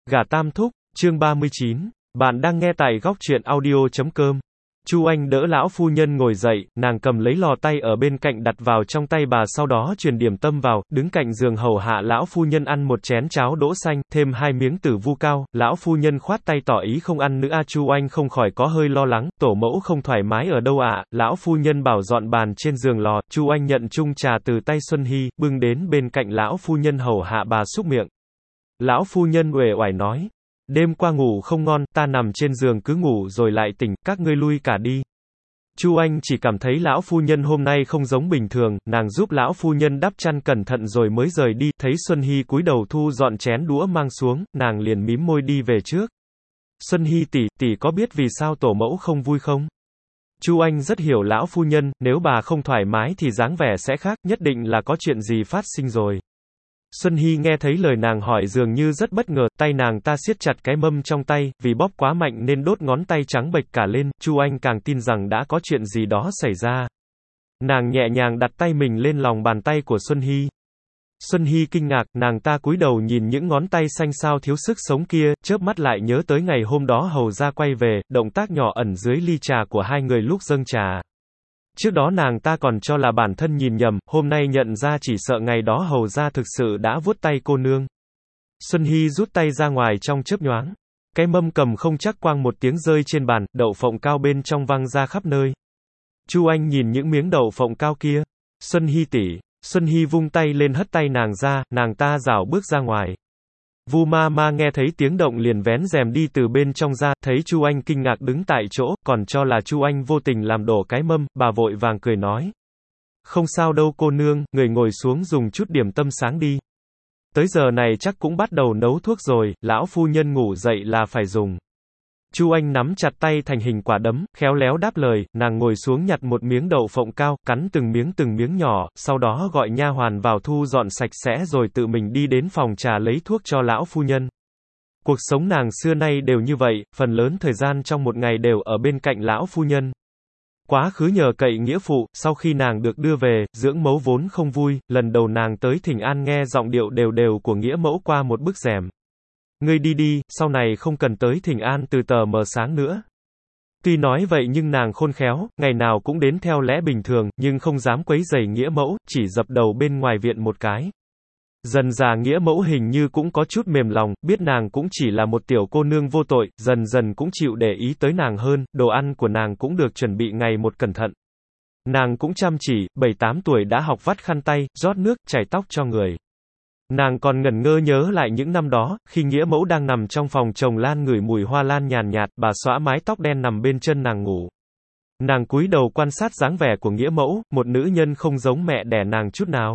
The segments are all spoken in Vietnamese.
Gả Tam Thúc, chương 39. Bạn đang nghe tại góc truyện audio.com. Chu Anh đỡ lão phu nhân ngồi dậy, nàng cầm lấy lò tay ở bên cạnh đặt vào trong tay bà, sau đó truyền điểm tâm vào, đứng cạnh giường hầu hạ lão phu nhân ăn một chén cháo đỗ xanh, thêm 2 miếng tử vu cao. Lão phu nhân khoát tay tỏ ý không ăn nữa. Chu Anh không khỏi có hơi lo lắng, tổ mẫu không thoải mái ở đâu ạ? Lão phu nhân bảo dọn bàn trên giường lò. Chu Anh nhận chung trà từ tay Xuân Hy, bưng đến bên cạnh lão phu nhân hầu hạ bà xúc miệng. Lão phu nhân uể oải nói: đêm qua ngủ không ngon, ta nằm trên giường cứ ngủ rồi lại tỉnh, các ngươi lui cả đi. Chu Anh chỉ cảm thấy lão phu nhân hôm nay không giống bình thường, nàng giúp lão phu nhân đắp chăn cẩn thận rồi mới rời đi, thấy Xuân Hy cúi đầu thu dọn chén đũa mang xuống, nàng liền mím môi đi về trước. Xuân Hy tỷ có biết vì sao tổ mẫu không vui không? Chu Anh rất hiểu lão phu nhân, nếu bà không thoải mái thì dáng vẻ sẽ khác, nhất định là có chuyện gì phát sinh rồi. Xuân Hy nghe thấy lời nàng hỏi dường như rất bất ngờ, tay nàng ta siết chặt cái mâm trong tay, vì bóp quá mạnh nên đốt ngón tay trắng bệch cả lên. Chu Anh càng tin rằng đã có chuyện gì đó xảy ra. Nàng nhẹ nhàng đặt tay mình lên lòng bàn tay của Xuân Hy. Xuân Hy kinh ngạc, nàng ta cúi đầu nhìn những ngón tay xanh xao thiếu sức sống kia, chớp mắt lại nhớ tới ngày hôm đó hầu gia quay về, động tác nhỏ ẩn dưới ly trà của hai người lúc dâng trà. Trước đó nàng ta còn cho là bản thân nhìn nhầm, hôm nay nhận ra chỉ sợ ngày đó hầu gia thực sự đã vuốt tay cô nương. Xuân Hy rút tay ra ngoài trong chớp nhoáng. Cái mâm cầm không chắc quang một tiếng rơi trên bàn, đậu phộng cao bên trong văng ra khắp nơi. Chu Anh nhìn những miếng đậu phộng cao kia. Xuân Hy tỷ. Xuân Hy vung tay lên hất tay nàng ra, nàng ta rảo bước ra ngoài. Vu ma ma nghe thấy tiếng động liền vén rèm đi từ bên trong ra, thấy Chu Anh kinh ngạc đứng tại chỗ, còn cho là Chu Anh vô tình làm đổ cái mâm, bà vội vàng cười nói: không sao đâu cô nương, người ngồi xuống dùng chút điểm tâm sáng đi. Tới giờ này chắc cũng bắt đầu nấu thuốc rồi, lão phu nhân ngủ dậy là phải dùng. Chu Anh nắm chặt tay thành hình quả đấm, khéo léo đáp lời, nàng ngồi xuống nhặt một miếng đậu phộng cao, cắn từng miếng nhỏ, sau đó gọi nha hoàn vào thu dọn sạch sẽ rồi tự mình đi đến phòng trà lấy thuốc cho lão phu nhân. Cuộc sống nàng xưa nay đều như vậy, phần lớn thời gian trong một ngày đều ở bên cạnh lão phu nhân. Quá khứ nhờ cậy nghĩa phụ, sau khi nàng được đưa về, dưỡng mẫu vốn không vui, lần đầu nàng tới thỉnh an nghe giọng điệu đều đều của nghĩa mẫu qua một bức rèm. Ngươi đi đi, sau này không cần tới thỉnh an từ tờ mờ sáng nữa. Tuy nói vậy nhưng nàng khôn khéo, ngày nào cũng đến theo lẽ bình thường, nhưng không dám quấy rầy nghĩa mẫu, chỉ dập đầu bên ngoài viện một cái. Dần dà nghĩa mẫu hình như cũng có chút mềm lòng, biết nàng cũng chỉ là một tiểu cô nương vô tội, dần dần cũng chịu để ý tới nàng hơn, đồ ăn của nàng cũng được chuẩn bị ngày một cẩn thận. Nàng cũng chăm chỉ, 7-8 tuổi đã học vắt khăn tay, rót nước, chải tóc cho người. Nàng còn ngẩn ngơ nhớ lại những năm đó, khi nghĩa mẫu đang nằm trong phòng trồng lan ngửi mùi hoa lan nhàn nhạt, bà xõa mái tóc đen nằm bên chân nàng ngủ. Nàng cúi đầu quan sát dáng vẻ của nghĩa mẫu, một nữ nhân không giống mẹ đẻ nàng chút nào.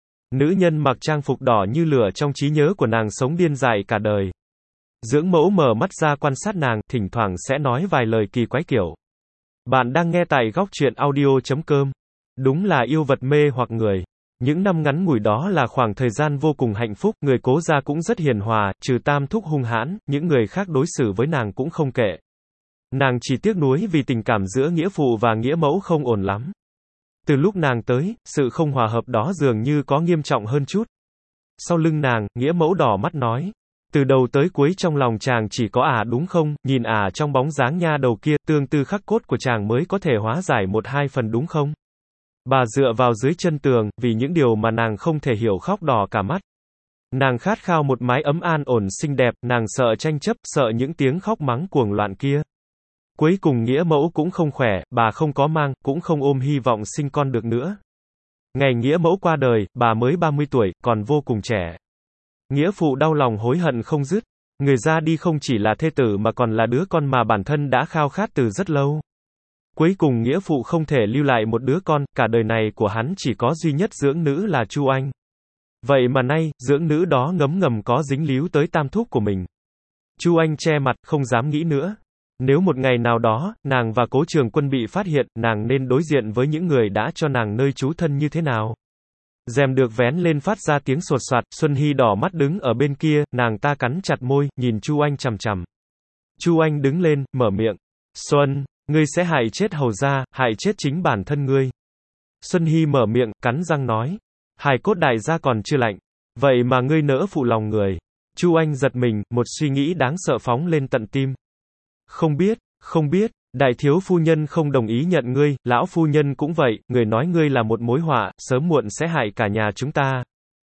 Nữ nhân mặc trang phục đỏ như lửa trong trí nhớ của nàng sống điên dại cả đời. Dưỡng mẫu mở mắt ra quan sát nàng, thỉnh thoảng sẽ nói vài lời kỳ quái kiểu. Bạn đang nghe tại góc truyện audio.com. Đúng là yêu vật mê hoặc người. Những năm ngắn ngủi đó là khoảng thời gian vô cùng hạnh phúc, người cố gia cũng rất hiền hòa, trừ Tam Thúc hung hãn, những người khác đối xử với nàng cũng không kệ. Nàng chỉ tiếc nuối vì tình cảm giữa nghĩa phụ và nghĩa mẫu không ổn lắm. Từ lúc nàng tới, sự không hòa hợp đó dường như có nghiêm trọng hơn chút. Sau lưng nàng, nghĩa mẫu đỏ mắt nói: từ đầu tới cuối trong lòng chàng chỉ có đúng không, nhìn trong bóng dáng nha đầu kia, tương tư khắc cốt của chàng mới có thể hóa giải 1-2 phần đúng không? Bà dựa vào dưới chân tường, vì những điều mà nàng không thể hiểu khóc đỏ cả mắt. Nàng khát khao một mái ấm an ổn xinh đẹp, nàng sợ tranh chấp, sợ những tiếng khóc mắng cuồng loạn kia. Cuối cùng nghĩa mẫu cũng không khỏe, bà không có mang, cũng không ôm hy vọng sinh con được nữa. Ngày nghĩa mẫu qua đời, bà mới 30 tuổi, còn vô cùng trẻ. Nghĩa phụ đau lòng hối hận không dứt. Người ra đi không chỉ là thê tử mà còn là đứa con mà bản thân đã khao khát từ rất lâu. Cuối cùng nghĩa phụ không thể lưu lại một đứa con, cả đời này của hắn chỉ có duy nhất dưỡng nữ là Chu Anh. Vậy mà nay, dưỡng nữ đó ngấm ngầm có dính líu tới Tam Thúc của mình. Chu Anh che mặt, không dám nghĩ nữa. Nếu một ngày nào đó, nàng và Cố Trường Quân bị phát hiện, nàng nên đối diện với những người đã cho nàng nơi trú thân như thế nào? Rèm được vén lên phát ra tiếng sột soạt, Xuân Hy đỏ mắt đứng ở bên kia, nàng ta cắn chặt môi, nhìn Chu Anh chằm chằm. Chu Anh đứng lên, mở miệng. Xuân, ngươi sẽ hại chết hầu gia, hại chết chính bản thân ngươi. Xuân Hy mở miệng, cắn răng nói. Hài cốt đại gia còn chưa lạnh. Vậy mà ngươi nỡ phụ lòng người. Chu Anh giật mình, một suy nghĩ đáng sợ phóng lên tận tim. Không biết, đại thiếu phu nhân không đồng ý nhận ngươi, lão phu nhân cũng vậy, người nói ngươi là một mối họa, sớm muộn sẽ hại cả nhà chúng ta.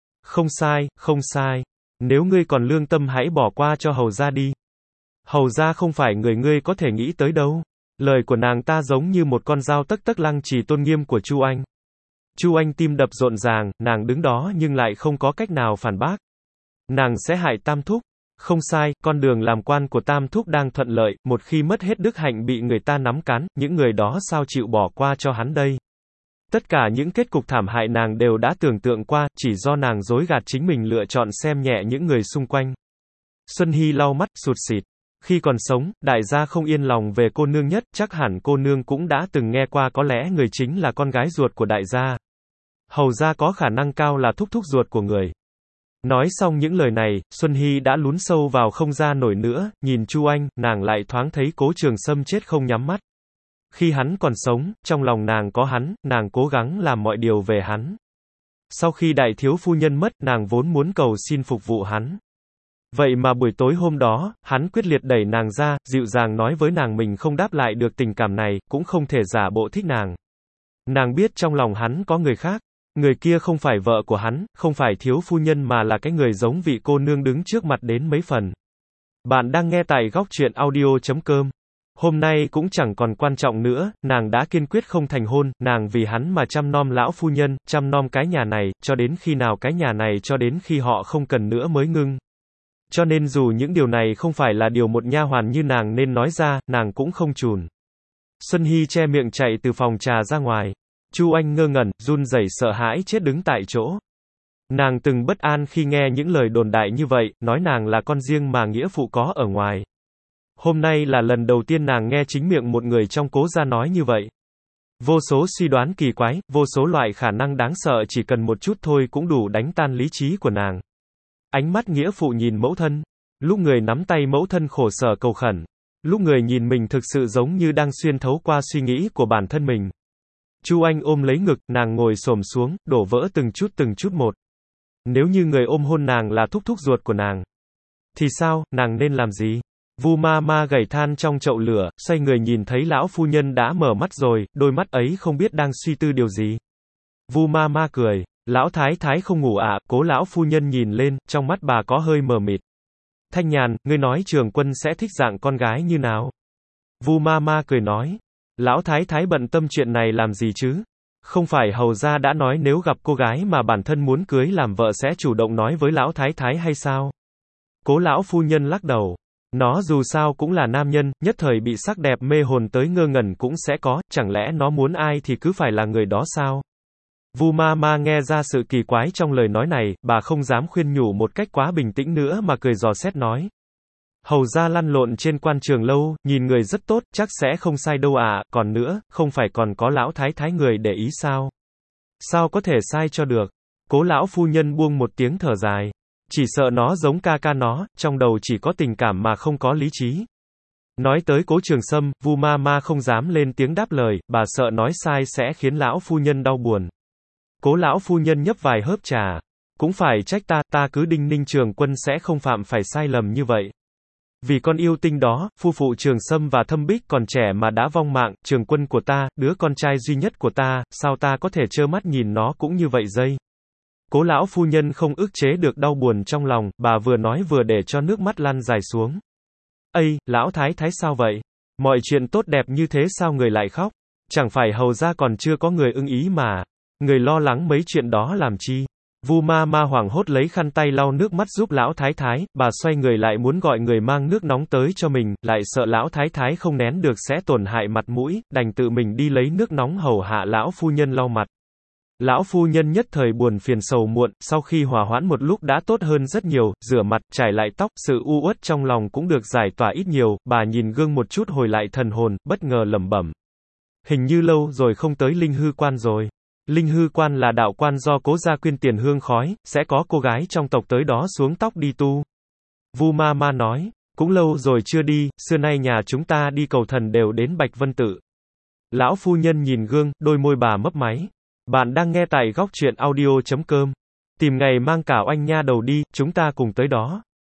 Không sai. Nếu ngươi còn lương tâm hãy bỏ qua cho hầu gia đi. Hầu gia không phải người ngươi có thể nghĩ tới đâu. Lời của nàng ta giống như một con dao tấc tấc lăng trì tôn nghiêm của Chu Anh. Chu Anh tim đập rộn ràng, nàng đứng đó nhưng lại không có cách nào phản bác. Nàng sẽ hại Tam Thúc. Không sai, con đường làm quan của Tam Thúc đang thuận lợi, một khi mất hết đức hạnh bị người ta nắm cán, những người đó sao chịu bỏ qua cho hắn đây? Tất cả những kết cục thảm hại nàng đều đã tưởng tượng qua, chỉ do nàng dối gạt chính mình lựa chọn xem nhẹ những người xung quanh. Xuân Hy lau mắt, sụt sịt. Khi còn sống, đại gia không yên lòng về cô nương nhất, chắc hẳn cô nương cũng đã từng nghe qua có lẽ người chính là con gái ruột của đại gia. Hầu gia có khả năng cao là thúc thúc ruột của người. Nói xong những lời này, Xuân Hy đã lún sâu vào không ra nổi nữa, nhìn Chu Anh, nàng lại thoáng thấy Cố Trường Sâm chết không nhắm mắt. Khi hắn còn sống, trong lòng nàng có hắn, nàng cố gắng làm mọi điều về hắn. Sau khi đại thiếu phu nhân mất, nàng vốn muốn cầu xin phục vụ hắn. Vậy mà buổi tối hôm đó, hắn quyết liệt đẩy nàng ra, dịu dàng nói với nàng mình không đáp lại được tình cảm này, cũng không thể giả bộ thích nàng. Nàng biết trong lòng hắn có người khác. Người kia không phải vợ của hắn, không phải thiếu phu nhân mà là cái người giống vị cô nương đứng trước mặt đến mấy phần. Bạn đang nghe tại góc truyện audio.com. Hôm nay cũng chẳng còn quan trọng nữa, nàng đã kiên quyết không thành hôn, nàng vì hắn mà chăm nom lão phu nhân, chăm nom cái nhà này, cho đến khi nào cái nhà này cho đến khi họ không cần nữa mới ngưng. Cho nên dù những điều này không phải là điều một nha hoàn như nàng nên nói ra, nàng cũng không chùn. Xuân Hy che miệng chạy từ phòng trà ra ngoài. Chu Anh ngơ ngẩn, run rẩy sợ hãi chết đứng tại chỗ. Nàng từng bất an khi nghe những lời đồn đại như vậy, nói nàng là con riêng mà nghĩa phụ có ở ngoài. Hôm nay là lần đầu tiên nàng nghe chính miệng một người trong Cố gia nói như vậy. Vô số suy đoán kỳ quái, vô số loại khả năng đáng sợ chỉ cần một chút thôi cũng đủ đánh tan lý trí của nàng. Ánh mắt nghĩa phụ nhìn mẫu thân. Lúc người nắm tay mẫu thân khổ sở cầu khẩn. Lúc người nhìn mình thực sự giống như đang xuyên thấu qua suy nghĩ của bản thân mình. Chu Anh ôm lấy ngực, nàng ngồi xổm xuống, đổ vỡ từng chút một. Nếu như người ôm hôn nàng là thúc thúc ruột của nàng, thì sao, nàng nên làm gì? Vu ma ma gảy than trong chậu lửa, xoay người nhìn thấy lão phu nhân đã mở mắt rồi, đôi mắt ấy không biết đang suy tư điều gì. Vu ma ma cười, lão thái thái không ngủ à? Cố lão phu nhân nhìn lên, trong mắt bà có hơi mờ mịt. Thanh Nhàn, ngươi nói Trường Quân sẽ thích dạng con gái như nào? Vu ma ma cười nói. Lão thái thái bận tâm chuyện này làm gì chứ? Không phải hầu gia đã nói nếu gặp cô gái mà bản thân muốn cưới làm vợ sẽ chủ động nói với lão thái thái hay sao? Cố lão phu nhân lắc đầu. Nó dù sao cũng là nam nhân, nhất thời bị sắc đẹp mê hồn tới ngơ ngẩn cũng sẽ có, chẳng lẽ nó muốn ai thì cứ phải là người đó sao? Vu ma ma nghe ra sự kỳ quái trong lời nói này, bà không dám khuyên nhủ một cách quá bình tĩnh nữa mà cười dò xét nói. Hầu gia lăn lộn trên quan trường lâu, nhìn người rất tốt, chắc sẽ không sai đâu à, còn nữa, không phải còn có lão thái thái người để ý sao? Sao có thể sai cho được? Cố lão phu nhân buông một tiếng thở dài. Chỉ sợ nó giống ca ca nó, trong đầu chỉ có tình cảm mà không có lý trí. Nói tới Cố Trường Sâm, Vu ma ma không dám lên tiếng đáp lời, bà sợ nói sai sẽ khiến lão phu nhân đau buồn. Cố lão phu nhân nhấp vài hớp trà. Cũng phải trách ta cứ đinh ninh Trường Quân sẽ không phạm phải sai lầm như vậy. Vì con yêu tinh đó, phu phụ Trường Sâm và Thâm Bích còn trẻ mà đã vong mạng, Trường Quân của ta, đứa con trai duy nhất của ta, sao ta có thể trơ mắt nhìn nó cũng như vậy dây. Cố lão phu nhân không ức chế được đau buồn trong lòng, bà vừa nói vừa để cho nước mắt lăn dài xuống. Ây, lão thái thái sao vậy? Mọi chuyện tốt đẹp như thế sao người lại khóc? Chẳng phải hầu ra còn chưa có người ưng ý mà. Người lo lắng mấy chuyện đó làm chi? Vu ma ma hoảng hốt lấy khăn tay lau nước mắt giúp lão thái thái, bà xoay người lại muốn gọi người mang nước nóng tới cho mình, lại sợ lão thái thái không nén được sẽ tổn hại mặt mũi, đành tự mình đi lấy nước nóng hầu hạ lão phu nhân lau mặt. Lão phu nhân nhất thời buồn phiền sầu muộn, sau khi hòa hoãn một lúc đã tốt hơn rất nhiều, rửa mặt, chải lại tóc, sự u uất trong lòng cũng được giải tỏa ít nhiều, bà nhìn gương một chút hồi lại thần hồn, bất ngờ lẩm bẩm. Hình như lâu rồi không tới Linh Hư Quan rồi. Linh Hư Quan là đạo quan do Cố gia quyên tiền hương khói, sẽ có cô gái trong tộc tới đó xuống tóc đi tu. Vu ma ma nói, cũng lâu rồi chưa đi, xưa nay nhà chúng ta đi cầu thần đều đến Bạch Vân Tự. Lão phu nhân nhìn gương, đôi môi bà mấp máy. Bạn đang nghe tại góc truyện audio.com. Tìm ngày mang cả oanh nha đầu đi, chúng ta cùng tới đó.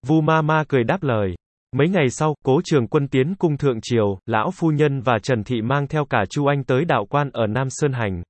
Vu ma ma cười đáp lời. Mấy ngày sau, Cố Trường Quân tiến cung thượng triều, lão phu nhân và Trần Thị mang theo cả Chu Anh tới đạo quan ở Nam Sơn Hành.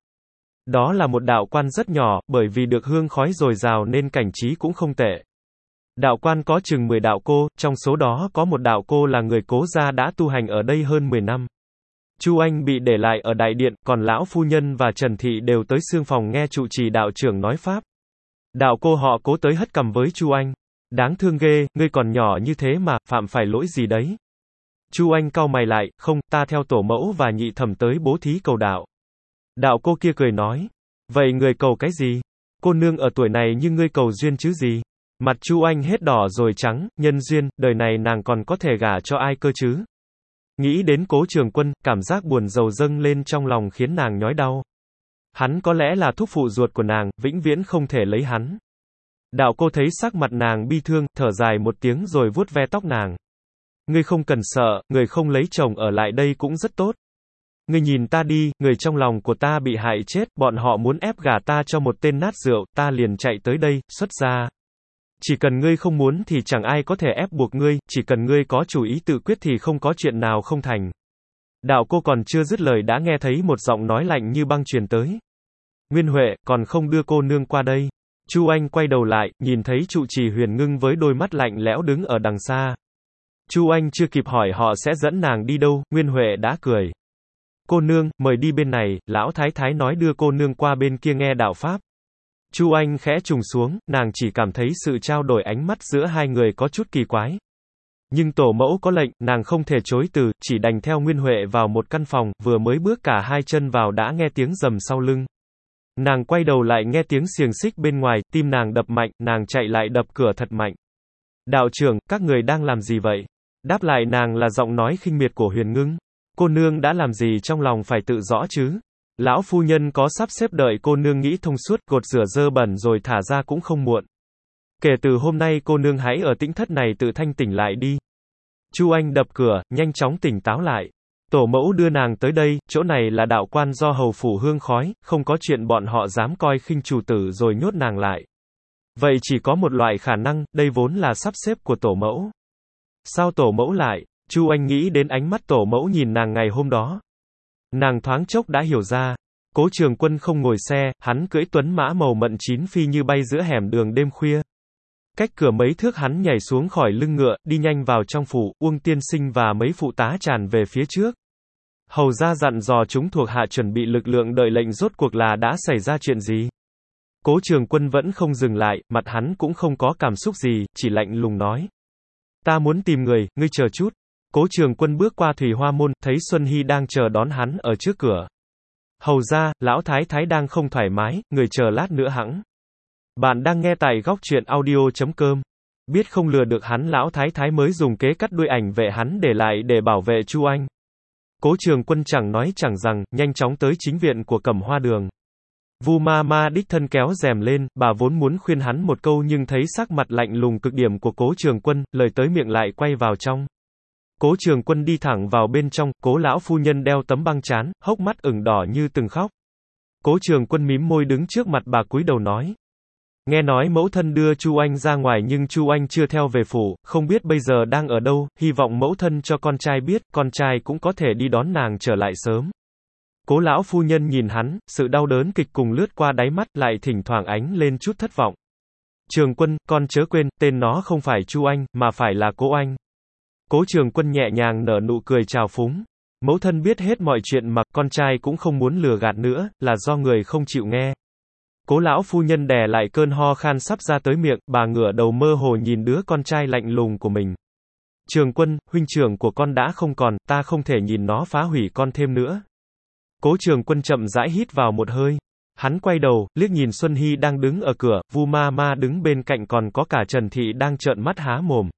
Đó là một đạo quan rất nhỏ, bởi vì được hương khói dồi dào nên cảnh trí cũng không tệ. Đạo quan có chừng 10 đạo cô, trong số đó có một đạo cô là người Cố gia đã tu hành ở đây hơn 10 năm. Chu Anh bị để lại ở đại điện, còn lão phu nhân và Trần Thị đều tới xương phòng nghe trụ trì đạo trưởng nói pháp. Đạo cô họ Cố tới hất cằm với Chu Anh. Đáng thương ghê, ngươi còn nhỏ như thế mà, phạm phải lỗi gì đấy? Chu Anh cau mày lại, không, ta theo tổ mẫu và nhị thẩm tới bố thí cầu đạo. Đạo cô kia cười nói, vậy người cầu cái gì? Cô nương ở tuổi này nhưng ngươi cầu duyên chứ gì? Mặt Chu Anh hết đỏ rồi trắng, nhân duyên, đời này nàng còn có thể gả cho ai cơ chứ? Nghĩ đến Cố Trường Quân, cảm giác buồn rầu dâng lên trong lòng khiến nàng nhói đau. Hắn có lẽ là thúc phụ ruột của nàng, vĩnh viễn không thể lấy hắn. Đạo cô thấy sắc mặt nàng bi thương, thở dài một tiếng rồi vuốt ve tóc nàng. Ngươi không cần sợ, người không lấy chồng ở lại đây cũng rất tốt. Ngươi nhìn ta đi, người trong lòng của ta bị hại chết, bọn họ muốn ép gả ta cho một tên nát rượu, ta liền chạy tới đây, xuất gia. Chỉ cần ngươi không muốn thì chẳng ai có thể ép buộc ngươi, chỉ cần ngươi có chủ ý tự quyết thì không có chuyện nào không thành. Đạo cô còn chưa dứt lời đã nghe thấy một giọng nói lạnh như băng truyền tới. Nguyên Huệ, còn không đưa cô nương qua đây. Chu Anh quay đầu lại, nhìn thấy trụ trì Huyền Ngưng với đôi mắt lạnh lẽo đứng ở đằng xa. Chu Anh chưa kịp hỏi họ sẽ dẫn nàng đi đâu, Nguyên Huệ đã cười. Cô nương, mời đi bên này, lão thái thái nói đưa cô nương qua bên kia nghe đạo pháp. Chu Anh khẽ trùng xuống, nàng chỉ cảm thấy sự trao đổi ánh mắt giữa hai người có chút kỳ quái. Nhưng tổ mẫu có lệnh, nàng không thể chối từ, chỉ đành theo Nguyên Huệ vào một căn phòng, vừa mới bước cả hai chân vào đã nghe tiếng rầm sau lưng. Nàng quay đầu lại nghe tiếng xiềng xích bên ngoài, tim nàng đập mạnh, nàng chạy lại đập cửa thật mạnh. Đạo trưởng, các người đang làm gì vậy? Đáp lại nàng là giọng nói khinh miệt của Huyền Ngưng. Cô nương đã làm gì trong lòng phải tự rõ chứ? Lão phu nhân có sắp xếp đợi cô nương nghĩ thông suốt, gột rửa dơ bẩn rồi thả ra cũng không muộn. Kể từ hôm nay cô nương hãy ở tĩnh thất này tự thanh tỉnh lại đi. Chu Anh đập cửa, nhanh chóng tỉnh táo lại. Tổ mẫu đưa nàng tới đây, chỗ này là đạo quan do hầu phủ hương khói, không có chuyện bọn họ dám coi khinh chủ tử rồi nhốt nàng lại. Vậy chỉ có một loại khả năng, đây vốn là sắp xếp của tổ mẫu. Sao tổ mẫu lại? Chu Anh nghĩ đến ánh mắt tổ mẫu nhìn nàng ngày hôm đó. Nàng thoáng chốc đã hiểu ra. Cố Trường Quân không ngồi xe, hắn cưỡi tuấn mã màu mận chín phi như bay giữa hẻm đường đêm khuya. Cách cửa mấy thước hắn nhảy xuống khỏi lưng ngựa, đi nhanh vào trong phủ, Uông tiên sinh và mấy phụ tá tràn về phía trước. Hầu ra dặn dò chúng thuộc hạ chuẩn bị lực lượng đợi lệnh, rốt cuộc là đã xảy ra chuyện gì? Cố Trường Quân vẫn không dừng lại, mặt hắn cũng không có cảm xúc gì, chỉ lạnh lùng nói. Ta muốn tìm người, ngươi chờ chút. Cố Trường Quân bước qua Thủy Hoa Môn, thấy Xuân Hy đang chờ đón hắn ở trước cửa. Hầu ra, lão thái thái đang không thoải mái, người chờ lát nữa hẵng. Bạn đang nghe tại góc truyện audio.com. Biết không lừa được hắn, lão thái thái mới dùng kế cắt đuôi ảnh vệ hắn để lại để bảo vệ Chu Anh. Cố Trường Quân chẳng nói chẳng rằng, nhanh chóng tới chính viện của Cẩm Hoa Đường. Vu ma ma đích thân kéo rèm lên, bà vốn muốn khuyên hắn một câu nhưng thấy sắc mặt lạnh lùng cực điểm của Cố Trường Quân, lời tới miệng lại quay vào trong. Cố Trường Quân đi thẳng vào bên trong, Cố lão phu nhân đeo tấm băng trán, hốc mắt ửng đỏ như từng khóc. Cố Trường Quân mím môi đứng trước mặt bà cúi đầu nói. Nghe nói mẫu thân đưa Chu Anh ra ngoài nhưng Chu Anh chưa theo về phủ, không biết bây giờ đang ở đâu, hy vọng mẫu thân cho con trai biết, con trai cũng có thể đi đón nàng trở lại sớm. Cố lão phu nhân nhìn hắn, sự đau đớn kịch cùng lướt qua đáy mắt, lại thỉnh thoảng ánh lên chút thất vọng. Trường Quân, con chớ quên, tên nó không phải Chu Anh, mà phải là Cố Anh. Cố Trường Quân nhẹ nhàng nở nụ cười trào phúng. Mẫu thân biết hết mọi chuyện mà, con trai cũng không muốn lừa gạt nữa, là do người không chịu nghe. Cố lão phu nhân đè lại cơn ho khan sắp ra tới miệng, bà ngửa đầu mơ hồ nhìn đứa con trai lạnh lùng của mình. Trường Quân, huynh trưởng của con đã không còn, ta không thể nhìn nó phá hủy con thêm nữa. Cố Trường Quân chậm rãi hít vào một hơi. Hắn quay đầu, liếc nhìn Xuân Hy đang đứng ở cửa, Vu ma ma đứng bên cạnh, còn có cả Trần Thị đang trợn mắt há mồm.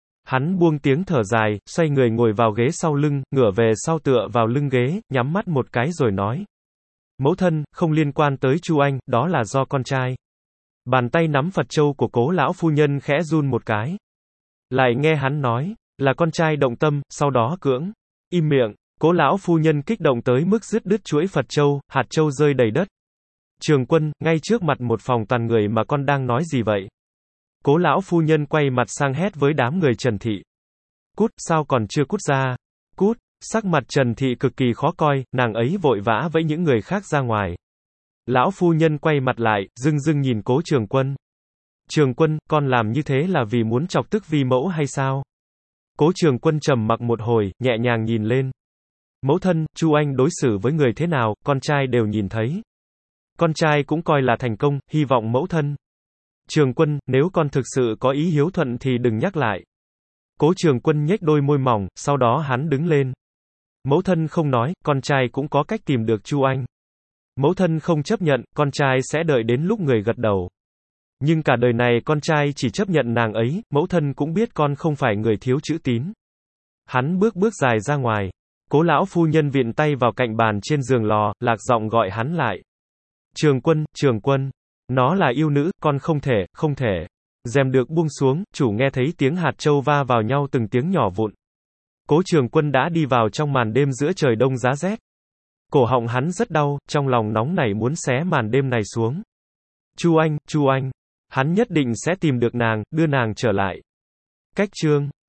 Hắn buông tiếng thở dài, xoay người ngồi vào ghế sau lưng, ngửa về sau tựa vào lưng ghế, nhắm mắt một cái rồi nói. Mẫu thân, không liên quan tới Chu Anh, đó là do con trai. Bàn tay nắm Phật châu của Cố lão phu nhân khẽ run một cái. Lại nghe hắn nói, là con trai động tâm, sau đó cưỡng. Im miệng. Cố lão phu nhân kích động tới mức dứt đứt chuỗi Phật châu, hạt châu rơi đầy đất. Trường Quân, ngay trước mặt một phòng toàn người mà con đang nói gì vậy? Cố lão phu nhân quay mặt sang hét với đám người Trần Thị. Cút, sao còn chưa cút ra? Cút, sắc mặt Trần Thị cực kỳ khó coi, nàng ấy vội vã vẫy những người khác ra ngoài. Lão phu nhân quay mặt lại, dưng dưng nhìn Cố Trường Quân. Trường Quân, con làm như thế là vì muốn chọc tức vi mẫu hay sao? Cố Trường Quân trầm mặc một hồi, nhẹ nhàng nhìn lên. Mẫu thân, Chu Anh đối xử với người thế nào, con trai đều nhìn thấy. Con trai cũng coi là thành công, hy vọng mẫu thân. Trường Quân, nếu con thực sự có ý hiếu thuận thì đừng nhắc lại. Cố Trường Quân nhếch đôi môi mỏng, sau đó hắn đứng lên. Mẫu thân không nói, con trai cũng có cách tìm được Chu Anh. Mẫu thân không chấp nhận, con trai sẽ đợi đến lúc người gật đầu. Nhưng cả đời này con trai chỉ chấp nhận nàng ấy, mẫu thân cũng biết con không phải người thiếu chữ tín. Hắn bước dài ra ngoài. Cố lão phu nhân viện tay vào cạnh bàn trên giường lò, lạc giọng gọi hắn lại. Trường Quân, Trường Quân. Nó là yêu nữ, con không thể. Rèm được buông xuống, chủ nghe thấy tiếng hạt châu va vào nhau từng tiếng nhỏ vụn. Cố Trường Quân đã đi vào trong màn đêm giữa trời đông giá rét. Cổ họng hắn rất đau, trong lòng nóng nảy muốn xé màn đêm này xuống. Chu Anh. Hắn nhất định sẽ tìm được nàng, đưa nàng trở lại. Cách chương